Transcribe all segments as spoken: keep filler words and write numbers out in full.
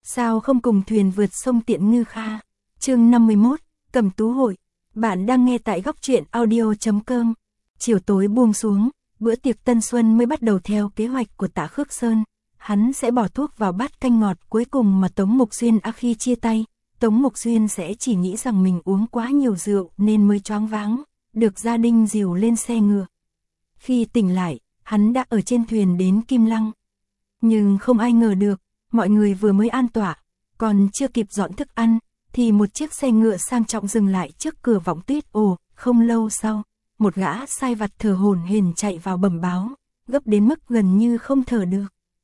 sao không cùng thuyền vượt sông Tiện Ngư Kha. Chương năm mươi mốt, Cầm Tú Hội. Bạn đang nghe tại góc truyện audio chấm com. Chiều tối buông xuống, bữa tiệc tân xuân mới bắt đầu theo kế hoạch của Tạ Khước Sơn. Hắn sẽ bỏ thuốc vào bát canh ngọt cuối cùng mà Tống Mục Xuyên à khi chia tay. Tống Mục Xuyên sẽ chỉ nghĩ rằng mình uống quá nhiều rượu nên mới choáng váng, được gia đình dìu lên xe ngựa. Khi tỉnh lại, hắn đã ở trên thuyền đến Kim Lăng. Nhưng không ai ngờ được, mọi người vừa mới an tọa, còn chưa kịp dọn thức ăn, thì một chiếc xe ngựa sang trọng dừng lại trước cửa Vọng Tuyết. Ồ, không lâu sau, một gã sai vặt thở hổn hển chạy vào bẩm báo, gấp đến mức gần như không thở được.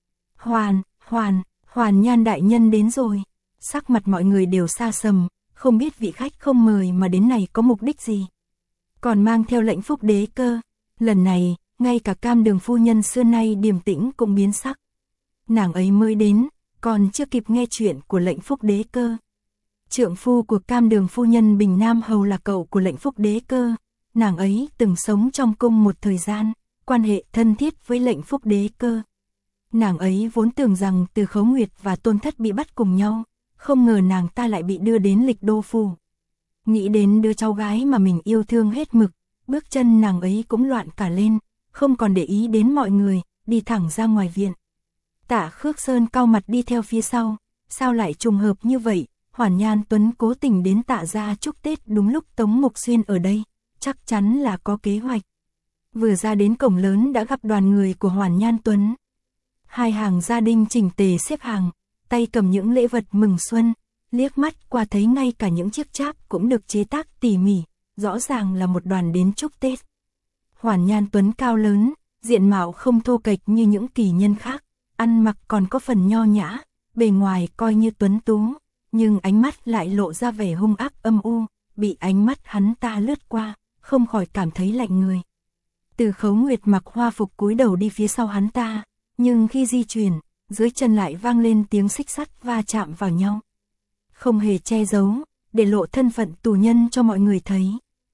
Hoàn, Hoàn, Hoàn Nhan đại nhân đến rồi. Sắc mặt mọi người đều xa sầm, không biết vị khách không mời mà đến này có mục đích gì. Còn mang theo lệnh Phúc Đế cơ. Lần này, ngay cả Cam Đường phu nhân xưa nay điềm tĩnh cũng biến sắc. Nàng ấy mới đến, còn chưa kịp nghe chuyện của lệnh Phúc Đế cơ. Trượng phu của Cam Đường phu nhân Bình Nam Hầu là cậu của lệnh Phúc Đế cơ. Nàng ấy từng sống trong cung một thời gian, quan hệ thân thiết với lệnh Phúc Đế cơ. Nàng ấy vốn tưởng rằng Từ Khấu Nguyệt và Tôn Thất bị bắt cùng nhau, không ngờ nàng ta lại bị đưa đến Lịch Đô phủ. Nghĩ đến đứa cháu gái mà mình yêu thương hết mực, bước chân nàng ấy cũng loạn cả lên, không còn để ý đến mọi người, đi thẳng ra ngoài viện. Tạ Khước Sơn cau mặt đi theo phía sau, sao lại trùng hợp như vậy? Hoàn Nhan Tuấn cố tình đến Tạ gia chúc Tết đúng lúc Tống Mục Xuyên ở đây, chắc chắn là có kế hoạch. Vừa ra đến cổng lớn đã gặp đoàn người của Hoàn Nhan Tuấn. Hai hàng gia đình chỉnh tề xếp hàng, tay cầm những lễ vật mừng xuân, liếc mắt qua thấy ngay cả những chiếc cháp cũng được chế tác tỉ mỉ, rõ ràng là một đoàn đến chúc Tết. Hoàn Nhan Tuấn cao lớn, diện mạo không thô kệch như những kỳ nhân khác, ăn mặc còn có phần nho nhã, bề ngoài coi như tuấn tú, nhưng ánh mắt lại lộ ra vẻ hung ác âm u, bị ánh mắt hắn ta lướt qua, không khỏi cảm thấy lạnh người. Từ Khấu Nguyệt mặc hoa phục cúi đầu đi phía sau hắn ta, nhưng khi di chuyển, dưới chân lại vang lên tiếng xích sắt va chạm vào nhau. Không hề che giấu, để lộ thân phận tù nhân cho mọi người thấy.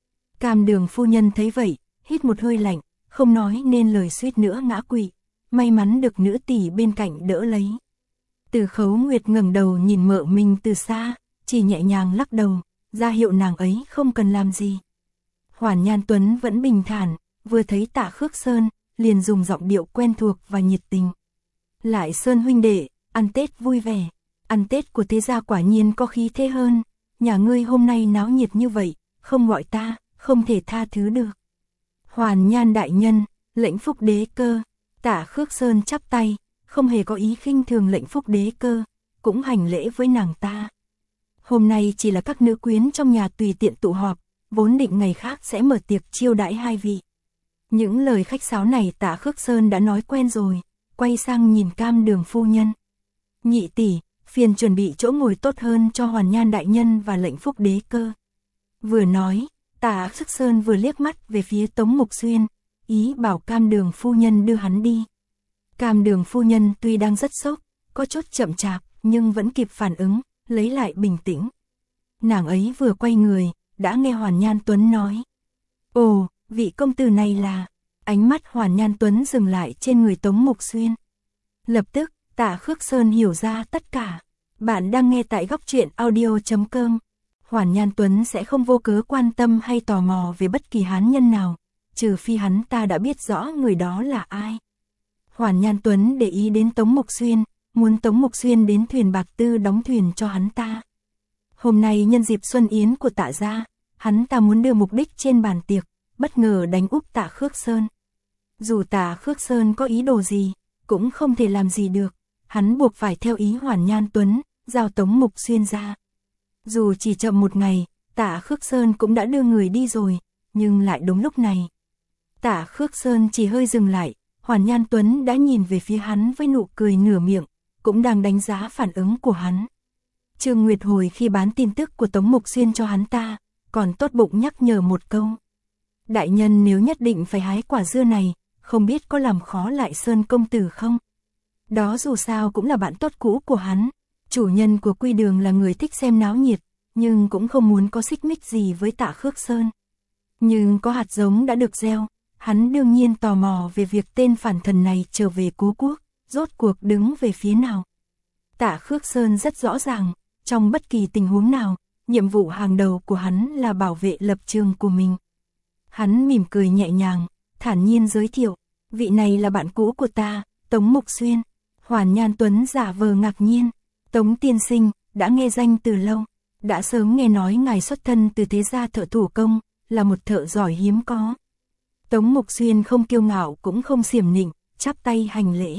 Cam Đường phu nhân thấy vậy, hít một hơi lạnh, không nói nên lời suýt nữa ngã quỵ, may mắn được nữ tỷ bên cạnh đỡ lấy. Từ Khấu Nguyệt ngẩng đầu nhìn mợ mình từ xa, chỉ nhẹ nhàng lắc đầu, ra hiệu nàng ấy không cần làm gì. Hoàn Nhan Tuấn vẫn bình thản, vừa thấy Tạ Khước Sơn, liền dùng giọng điệu quen thuộc và nhiệt tình. Lại Sơn huynh đệ, ăn Tết vui vẻ, ăn Tết của thế gia quả nhiên có khí thế hơn, nhà ngươi hôm nay náo nhiệt như vậy, không gọi ta, không thể tha thứ được. Hoàn Nhan đại nhân, lệnh Phúc Đế cơ. Tạ Khước Sơn chắp tay, không hề có ý khinh thường lệnh Phúc Đế cơ, cũng hành lễ với nàng ta. Hôm nay chỉ là các nữ quyến trong nhà tùy tiện tụ họp, vốn định ngày khác sẽ mở tiệc chiêu đãi hai vị. Những lời khách sáo này Tạ Khước Sơn đã nói quen rồi, quay sang nhìn Cam Đường phu nhân. Nhị tỷ, phiền chuẩn bị chỗ ngồi tốt hơn cho Hoàn Nhan đại nhân và lệnh Phúc Đế cơ. Vừa nói, Tạ Khước Sơn vừa liếc mắt về phía Tống Mục Xuyên, ý bảo Cam Đường phu nhân đưa hắn đi. Cam Đường phu nhân tuy đang rất sốc, có chút chậm chạp, nhưng vẫn kịp phản ứng, lấy lại bình tĩnh. Nàng ấy vừa quay người, đã nghe Hoàn Nhan Tuấn nói. Ồ, vị công tử này là... Ánh mắt Hoàn Nhan Tuấn dừng lại trên người Tống Mục Xuyên. Lập tức, Tạ Khước Sơn hiểu ra tất cả. Bạn đang nghe tại góc truyện audio chấm com. Hoàn Nhan Tuấn sẽ không vô cớ quan tâm hay tò mò về bất kỳ hán nhân nào, trừ phi hắn ta đã biết rõ người đó là ai. Hoàn Nhan Tuấn để ý đến Tống Mục Xuyên, muốn Tống Mục Xuyên đến thuyền Bạc Tư đóng thuyền cho hắn ta. Hôm nay nhân dịp xuân yến của Tạ gia, hắn ta muốn đưa mục đích trên bàn tiệc, bất ngờ đánh úp Tạ Khước Sơn. Dù Tạ Khước Sơn có ý đồ gì, cũng không thể làm gì được, hắn buộc phải theo ý Hoàn Nhan Tuấn, giao Tống Mục Xuyên ra. Dù chỉ chậm một ngày, Tạ Khước Sơn cũng đã đưa người đi rồi, nhưng lại đúng lúc này. Tạ Khước Sơn chỉ hơi dừng lại, Hoàn Nhan Tuấn đã nhìn về phía hắn với nụ cười nửa miệng, cũng đang đánh giá phản ứng của hắn. Trương Nguyệt hồi khi bán tin tức của Tống Mục Xuyên cho hắn ta, còn tốt bụng nhắc nhở một câu. Đại nhân nếu nhất định phải hái quả dưa này, không biết có làm khó Lại Sơn công tử không? Đó dù sao cũng là bạn tốt cũ của hắn. Chủ nhân của Quy Đường là người thích xem náo nhiệt, nhưng cũng không muốn có xích mích gì với Tạ Khước Sơn. Nhưng có hạt giống đã được gieo, hắn đương nhiên tò mò về việc tên phản thần này trở về cố quốc, rốt cuộc đứng về phía nào. Tạ Khước Sơn rất rõ ràng, trong bất kỳ tình huống nào, nhiệm vụ hàng đầu của hắn là bảo vệ lập trường của mình. Hắn mỉm cười nhẹ nhàng, thản nhiên giới thiệu, vị này là bạn cũ của ta, Tống Mục Xuyên. Hoàn Nhan Tuấn giả vờ ngạc nhiên, Tống tiên sinh, đã nghe danh từ lâu, đã sớm nghe nói ngài xuất thân từ thế gia thợ thủ công, là một thợ giỏi hiếm có. Tống Mục Xuyên không kiêu ngạo cũng không xiểm nịnh, chắp tay hành lễ.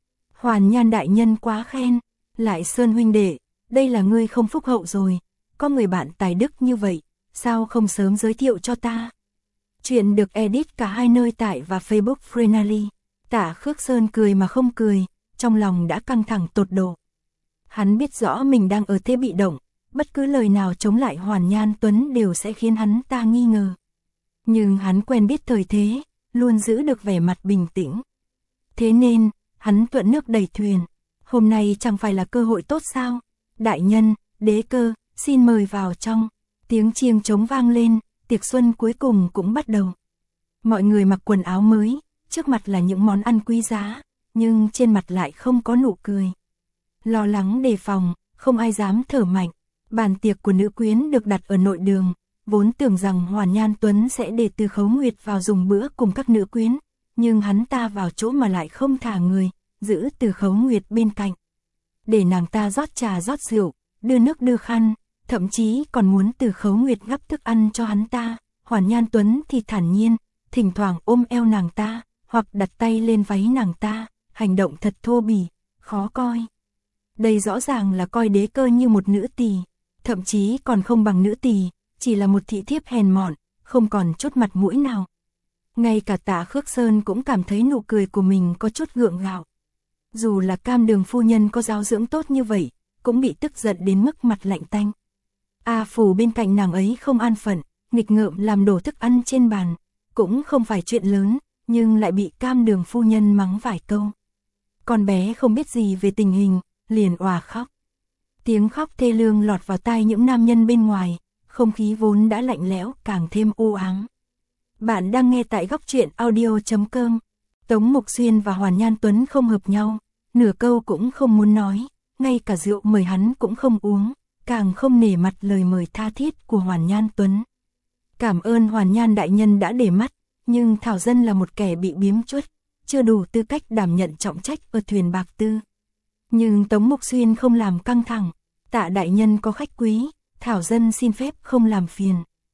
Hoàn Nhan đại nhân quá khen, Lại Sơn huynh đệ, đây là ngươi không phúc hậu rồi, có người bạn tài đức như vậy, sao không sớm giới thiệu cho ta? Chuyện được edit cả hai nơi tại và Facebook Freenally. Tạ Khước Sơn cười mà không cười, trong lòng đã căng thẳng tột độ. Hắn biết rõ mình đang ở thế bị động, bất cứ lời nào chống lại Hoàn Nhan Tuấn đều sẽ khiến hắn ta nghi ngờ. Nhưng hắn quen biết thời thế, luôn giữ được vẻ mặt bình tĩnh. Thế nên, hắn thuận nước đẩy thuyền. Hôm nay chẳng phải là cơ hội tốt sao? Đại nhân, đế cơ, xin mời vào trong. Tiếng chiêng trống vang lên, tiệc xuân cuối cùng cũng bắt đầu. Mọi người mặc quần áo mới, trước mặt là những món ăn quý giá, nhưng trên mặt lại không có nụ cười. Lo lắng đề phòng, không ai dám thở mạnh. Bàn tiệc của nữ quyến được đặt ở nội đường, vốn tưởng rằng Hoàn Nhan Tuấn sẽ để Từ Khấu Nguyệt vào dùng bữa cùng các nữ quyến, nhưng hắn ta vào chỗ mà lại không thả người, giữ Từ Khấu Nguyệt bên cạnh. Để nàng ta rót trà rót rượu, đưa nước đưa khăn, thậm chí còn muốn Từ Khấu Nguyệt gắp thức ăn cho hắn ta. Hoàn Nhan Tuấn thì thản nhiên, thỉnh thoảng ôm eo nàng ta, hoặc đặt tay lên váy nàng ta, hành động thật thô bỉ, khó coi. Đây rõ ràng là coi đế cơ như một nữ tỳ, thậm chí còn không bằng nữ tỳ, chỉ là một thị thiếp hèn mọn, không còn chút mặt mũi nào. Ngay cả Tạ Khước Sơn cũng cảm thấy nụ cười của mình có chút gượng gạo. Dù là Cam Đường phu nhân có giáo dưỡng tốt như vậy, cũng bị tức giận đến mức mặt lạnh tanh. A Phủ bên cạnh nàng ấy không an phận, nghịch ngợm làm đổ thức ăn trên bàn, cũng không phải chuyện lớn, nhưng lại bị Cam Đường phu nhân mắng vài câu. Con bé không biết gì về tình hình, liền òa khóc. Tiếng khóc thê lương lọt vào tai những nam nhân bên ngoài, không khí vốn đã lạnh lẽo càng thêm u ám. Bạn đang nghe tại góc truyện audio chấm com. Tống Mục Xuyên và Hoàn Nhan Tuấn không hợp nhau, nửa câu cũng không muốn nói, ngay cả rượu mời hắn cũng không uống, càng không nể mặt lời mời tha thiết của Hoàn Nhan Tuấn. Cảm ơn Hoàn Nhan đại nhân đã để mắt, nhưng Thảo Dân là một kẻ bị biếm chuất, chưa đủ tư cách đảm nhận trọng trách ở thuyền bạc tư. Nhưng Tống Mục Xuyên không làm căng thẳng, Tạ đại nhân có khách quý, Thảo Dân xin phép không làm phiền.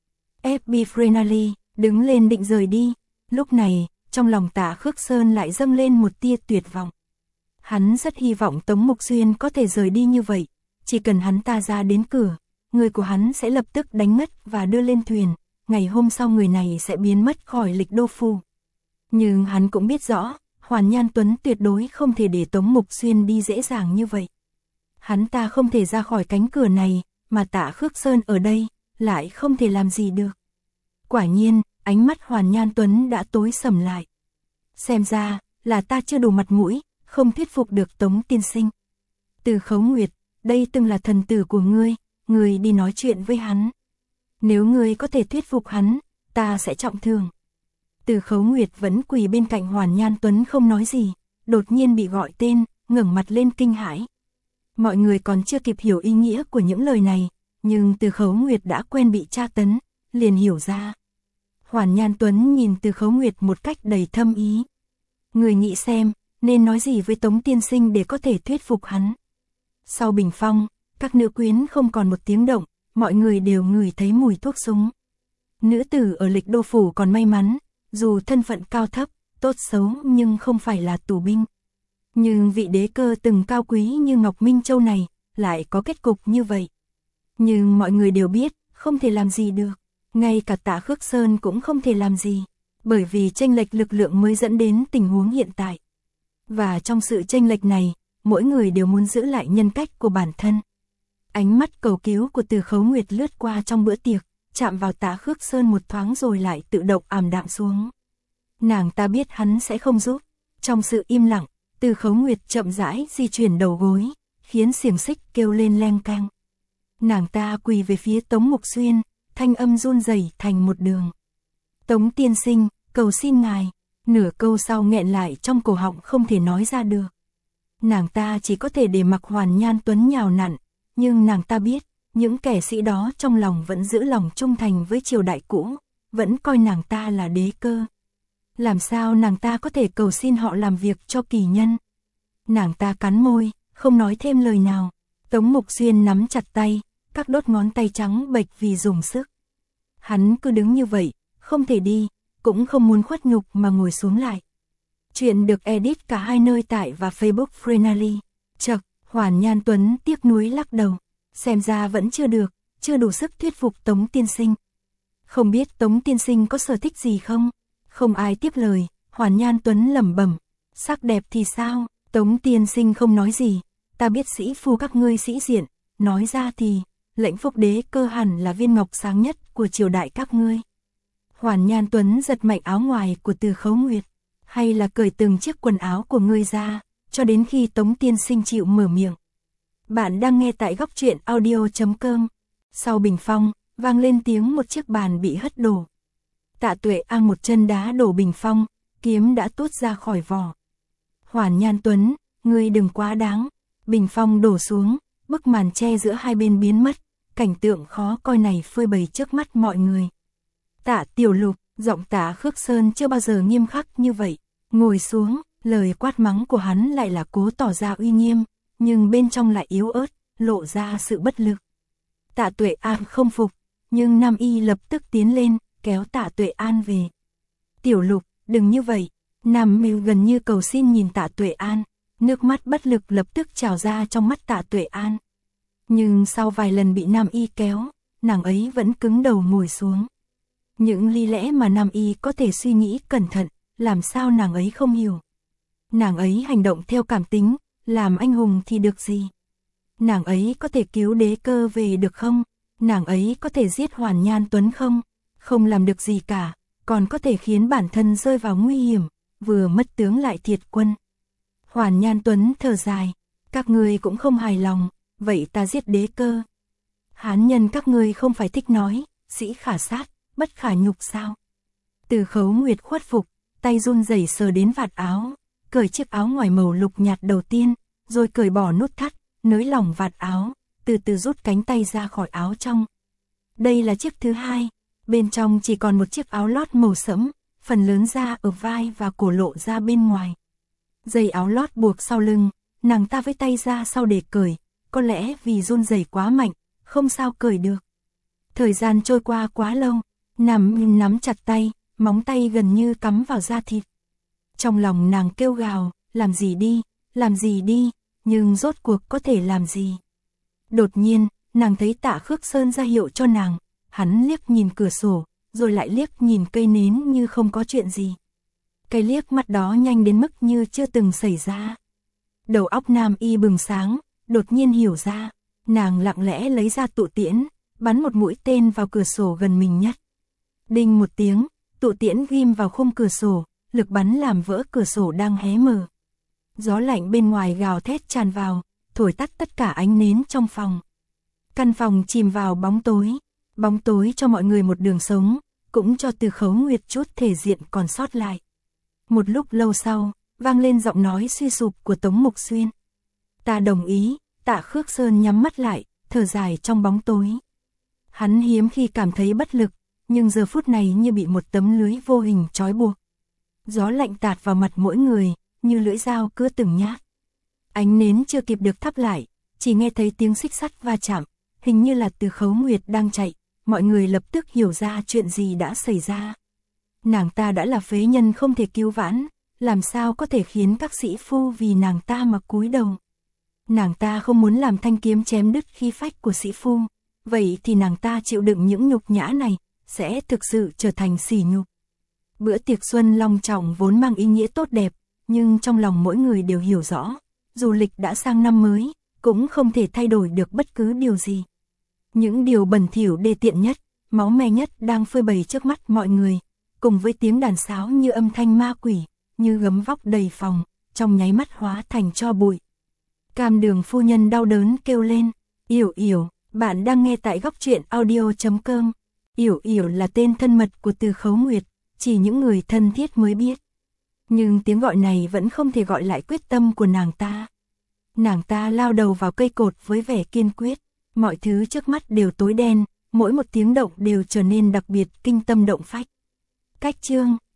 ép bê Freenally đứng lên định rời đi, lúc này, trong lòng Tạ Khước Sơn lại dâng lên một tia tuyệt vọng. Hắn rất hy vọng Tống Mục Xuyên có thể rời đi như vậy, chỉ cần hắn ta ra đến cửa, người của hắn sẽ lập tức đánh ngất và đưa lên thuyền, ngày hôm sau người này sẽ biến mất khỏi Lịch Đô phủ. Nhưng hắn cũng biết rõ, Hoàn Nhan Tuấn tuyệt đối không thể để Tống Mục Xuyên đi dễ dàng như vậy. Hắn ta không thể ra khỏi cánh cửa này, mà Tạ Khước Sơn ở đây, lại không thể làm gì được. Quả nhiên, ánh mắt Hoàn Nhan Tuấn đã tối sầm lại. Xem ra, là ta chưa đủ mặt mũi, không thuyết phục được Tống tiên sinh. Từ Khấu Nguyệt, đây từng là thần tử của ngươi, ngươi đi nói chuyện với hắn. Nếu ngươi có thể thuyết phục hắn, ta sẽ trọng thưởng. Từ Khấu Nguyệt vẫn quỳ bên cạnh Hoàn Nhan Tuấn không nói gì, đột nhiên bị gọi tên, ngẩng mặt lên kinh hãi. Mọi người còn chưa kịp hiểu ý nghĩa của những lời này, nhưng Từ Khấu Nguyệt đã quen bị tra tấn, liền hiểu ra. Hoàn Nhan Tuấn nhìn Từ Khấu Nguyệt một cách đầy thâm ý. Người nghĩ xem, nên nói gì với Tống tiên sinh để có thể thuyết phục hắn. Sau bình phong, các nữ quyến không còn một tiếng động, mọi người đều ngửi thấy mùi thuốc súng. Nữ tử ở Lịch Đô phủ còn may mắn, dù thân phận cao thấp, tốt xấu nhưng không phải là tù binh. Nhưng vị đế cơ từng cao quý như Ngọc Minh Châu này, lại có kết cục như vậy. Nhưng mọi người đều biết, không thể làm gì được. Ngay cả Tạ Khước Sơn cũng không thể làm gì, bởi vì chênh lệch lực lượng mới dẫn đến tình huống hiện tại. Và trong sự chênh lệch này, mỗi người đều muốn giữ lại nhân cách của bản thân. Ánh mắt cầu cứu của Từ Khấu Nguyệt lướt qua trong bữa tiệc, chạm vào Tạ Khước Sơn một thoáng rồi lại tự động ảm đạm xuống. Nàng ta biết hắn sẽ không giúp. Trong sự im lặng, Từ Khấu Nguyệt chậm rãi di chuyển đầu gối, khiến xiềng xích kêu lên leng keng. Nàng ta quỳ về phía Tống Mục Xuyên, thanh âm run rẩy thành một đường. Tống tiên sinh, cầu xin ngài. Nửa câu sau nghẹn lại trong cổ họng không thể nói ra được. Nàng ta chỉ có thể để mặc Hoàn Nhan Tuấn nhào nặn, nhưng nàng ta biết, những kẻ sĩ đó trong lòng vẫn giữ lòng trung thành với triều đại cũ, vẫn coi nàng ta là đế cơ. Làm sao nàng ta có thể cầu xin họ làm việc cho kỳ nhân? Nàng ta cắn môi, không nói thêm lời nào. Tống Mục Xuyên nắm chặt tay, các đốt ngón tay trắng bệch vì dùng sức. Hắn cứ đứng như vậy, không thể đi, cũng không muốn khuất nhục mà ngồi xuống lại. Chuyện được edit cả hai nơi tại và Facebook Frenally. Chậc, Hoàn Nhan Tuấn tiếc nuối lắc đầu. Xem ra vẫn chưa được, chưa đủ sức thuyết phục Tống tiên sinh. Không biết Tống tiên sinh có sở thích gì không? Không ai tiếp lời, Hoàn Nhan Tuấn lẩm bẩm. Sắc đẹp thì sao? Tống tiên sinh không nói gì. Ta biết sĩ phu các ngươi sĩ diện, nói ra thì, lệnh Phúc đế cơ hẳn là viên ngọc sáng nhất của triều đại các ngươi. Hoàn Nhan Tuấn giật mạnh áo ngoài của Từ Khấu Nguyệt, hay là cởi từng chiếc quần áo của ngươi ra, cho đến khi Tống tiên sinh chịu mở miệng. Bạn đang nghe tại góc truyện audio chấm com. Sau bình phong, vang lên tiếng một chiếc bàn bị hất đổ. Tạ Tuệ An một chân đá đổ bình phong, kiếm đã tuốt ra khỏi vỏ. Hoàn Nhan Tuấn, ngươi đừng quá đáng. Bình phong đổ xuống, bức màn che giữa hai bên biến mất, cảnh tượng khó coi này phơi bày trước mắt mọi người. Tạ Tiểu Lục, giọng Tạ Khước Sơn chưa bao giờ nghiêm khắc như vậy, ngồi xuống, lời quát mắng của hắn lại là cố tỏ ra uy nghiêm, nhưng bên trong lại yếu ớt, lộ ra sự bất lực. Tạ Tuệ An không phục, nhưng Nam Y lập tức tiến lên, kéo Tạ Tuệ An về. Tiểu Lục, đừng như vậy. Nam Mưu gần như cầu xin nhìn Tạ Tuệ An, nước mắt bất lực lập tức trào ra trong mắt Tạ Tuệ An. Nhưng sau vài lần bị Nam Y kéo, nàng ấy vẫn cứng đầu ngồi xuống. Những lý lẽ mà Nam Y có thể suy nghĩ cẩn thận, làm sao nàng ấy không hiểu. Nàng ấy hành động theo cảm tính, làm anh hùng thì được gì? Nàng ấy có thể cứu đế cơ về được không? Nàng ấy có thể giết Hoàn Nhan Tuấn không? Không làm được gì cả, còn có thể khiến bản thân rơi vào nguy hiểm, vừa mất tướng lại thiệt quân. Hoàn Nhan Tuấn thở dài, các ngươi cũng không hài lòng, vậy ta giết đế cơ. Hán nhân các ngươi không phải thích nói, sĩ khả sát, bất khả nhục sao? Từ Khấu Nguyệt khuất phục, tay run rẩy sờ đến vạt áo, cởi chiếc áo ngoài màu lục nhạt đầu tiên, rồi cởi bỏ nút thắt, nới lỏng vạt áo, từ từ rút cánh tay ra khỏi áo trong. Đây là chiếc thứ hai, bên trong chỉ còn một chiếc áo lót màu sẫm, phần lớn da ở vai và cổ lộ ra bên ngoài. Dây áo lót buộc sau lưng, nàng ta với tay ra sau để cởi, có lẽ vì run rẩy quá mạnh, không sao cởi được. Thời gian trôi qua quá lâu, nằm nắm chặt tay, móng tay gần như cắm vào da thịt. Trong lòng nàng kêu gào, làm gì đi, làm gì đi, nhưng rốt cuộc có thể làm gì. Đột nhiên, nàng thấy Tạ Khước Sơn ra hiệu cho nàng, hắn liếc nhìn cửa sổ, rồi lại liếc nhìn cây nến như không có chuyện gì. Cái liếc mắt đó nhanh đến mức như chưa từng xảy ra. Đầu óc Nam Y bừng sáng, đột nhiên hiểu ra, nàng lặng lẽ lấy ra tụ tiễn, bắn một mũi tên vào cửa sổ gần mình nhất. Đinh một tiếng, tụ tiễn ghim vào khung cửa sổ, lực bắn làm vỡ cửa sổ đang hé mở. Gió lạnh bên ngoài gào thét tràn vào, thổi tắt tất cả ánh nến trong phòng. Căn phòng chìm vào bóng tối, bóng tối cho mọi người một đường sống, cũng cho Từ Khấu Nguyệt chút thể diện còn sót lại. Một lúc lâu sau, vang lên giọng nói suy sụp của Tống Mục Xuyên. Ta đồng ý. Tạ Khước Sơn nhắm mắt lại, thở dài trong bóng tối. Hắn hiếm khi cảm thấy bất lực, nhưng giờ phút này như bị một tấm lưới vô hình trói buộc. Gió lạnh tạt vào mặt mỗi người, như lưỡi dao cứa từng nhát. Ánh nến chưa kịp được thắp lại, chỉ nghe thấy tiếng xích sắt va chạm, hình như là Từ Khấu Nguyệt đang chạy, mọi người lập tức hiểu ra chuyện gì đã xảy ra. Nàng ta đã là phế nhân không thể cứu vãn, làm sao có thể khiến các sĩ phu vì nàng ta mà cúi đầu. Nàng ta không muốn làm thanh kiếm chém đứt khí phách của sĩ phu, vậy thì nàng ta chịu đựng những nhục nhã này, sẽ thực sự trở thành sỉ nhục. Bữa tiệc xuân long trọng vốn mang ý nghĩa tốt đẹp, nhưng trong lòng mỗi người đều hiểu rõ, dù lịch đã sang năm mới, cũng không thể thay đổi được bất cứ điều gì. Những điều bẩn thỉu đê tiện nhất, máu me nhất đang phơi bày trước mắt mọi người, cùng với tiếng đàn sáo như âm thanh ma quỷ, như gấm vóc đầy phòng, trong nháy mắt hóa thành tro bụi. Cam Đường phu nhân đau đớn kêu lên, Yểu Yểu, bạn đang nghe tại góc truyện audio chấm com. Yểu Yểu là tên thân mật của Từ Khấu Nguyệt, chỉ những người thân thiết mới biết. Nhưng tiếng gọi này vẫn không thể gọi lại quyết tâm của nàng ta. Nàng ta lao đầu vào cây cột với vẻ kiên quyết, mọi thứ trước mắt đều tối đen, mỗi một tiếng động đều trở nên đặc biệt kinh tâm động phách. Cách chương